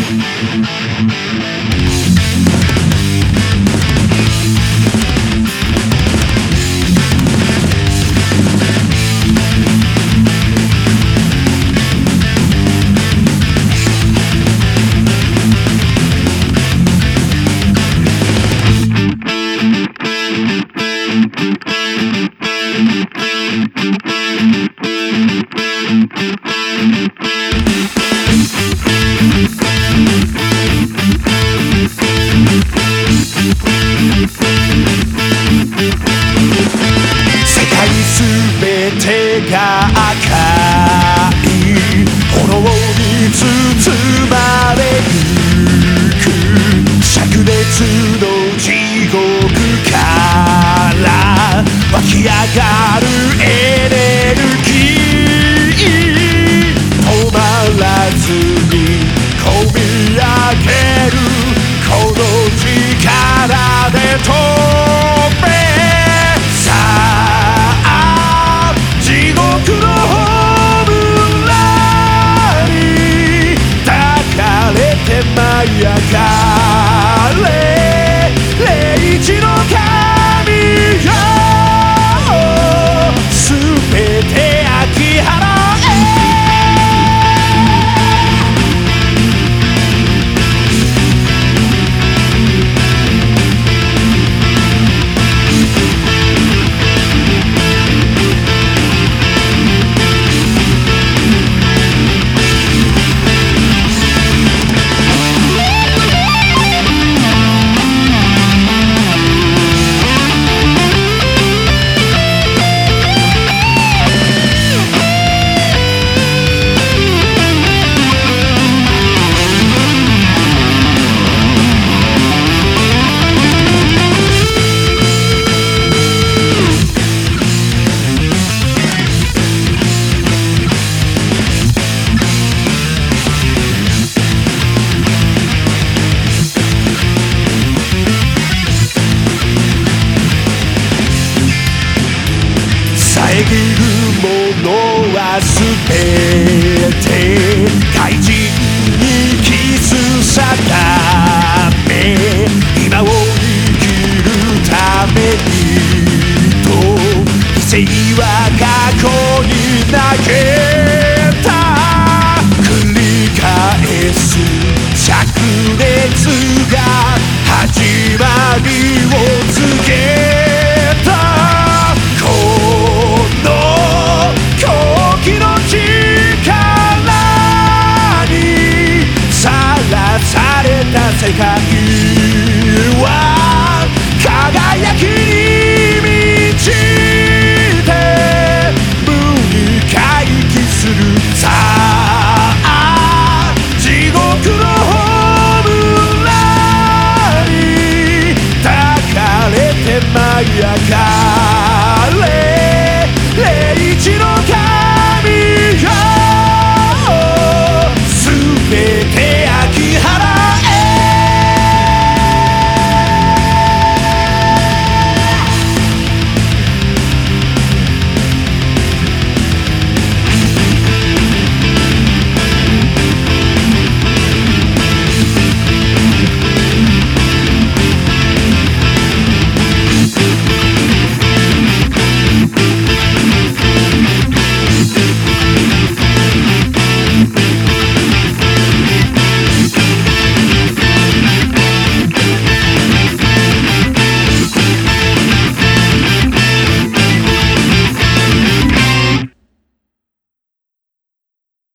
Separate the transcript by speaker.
Speaker 1: が赤い炎に包まれゆく灼熱の地獄から湧き上がるエネルギー止まらずにこみ上げるこの力で飛べ舞い上がれ霊地の神よすべて焼き払え遮るものはすべて怪人にキスさだめ今を生きるためにと犠牲は過去に投げた繰り返す灼熱が始まりを告げた世界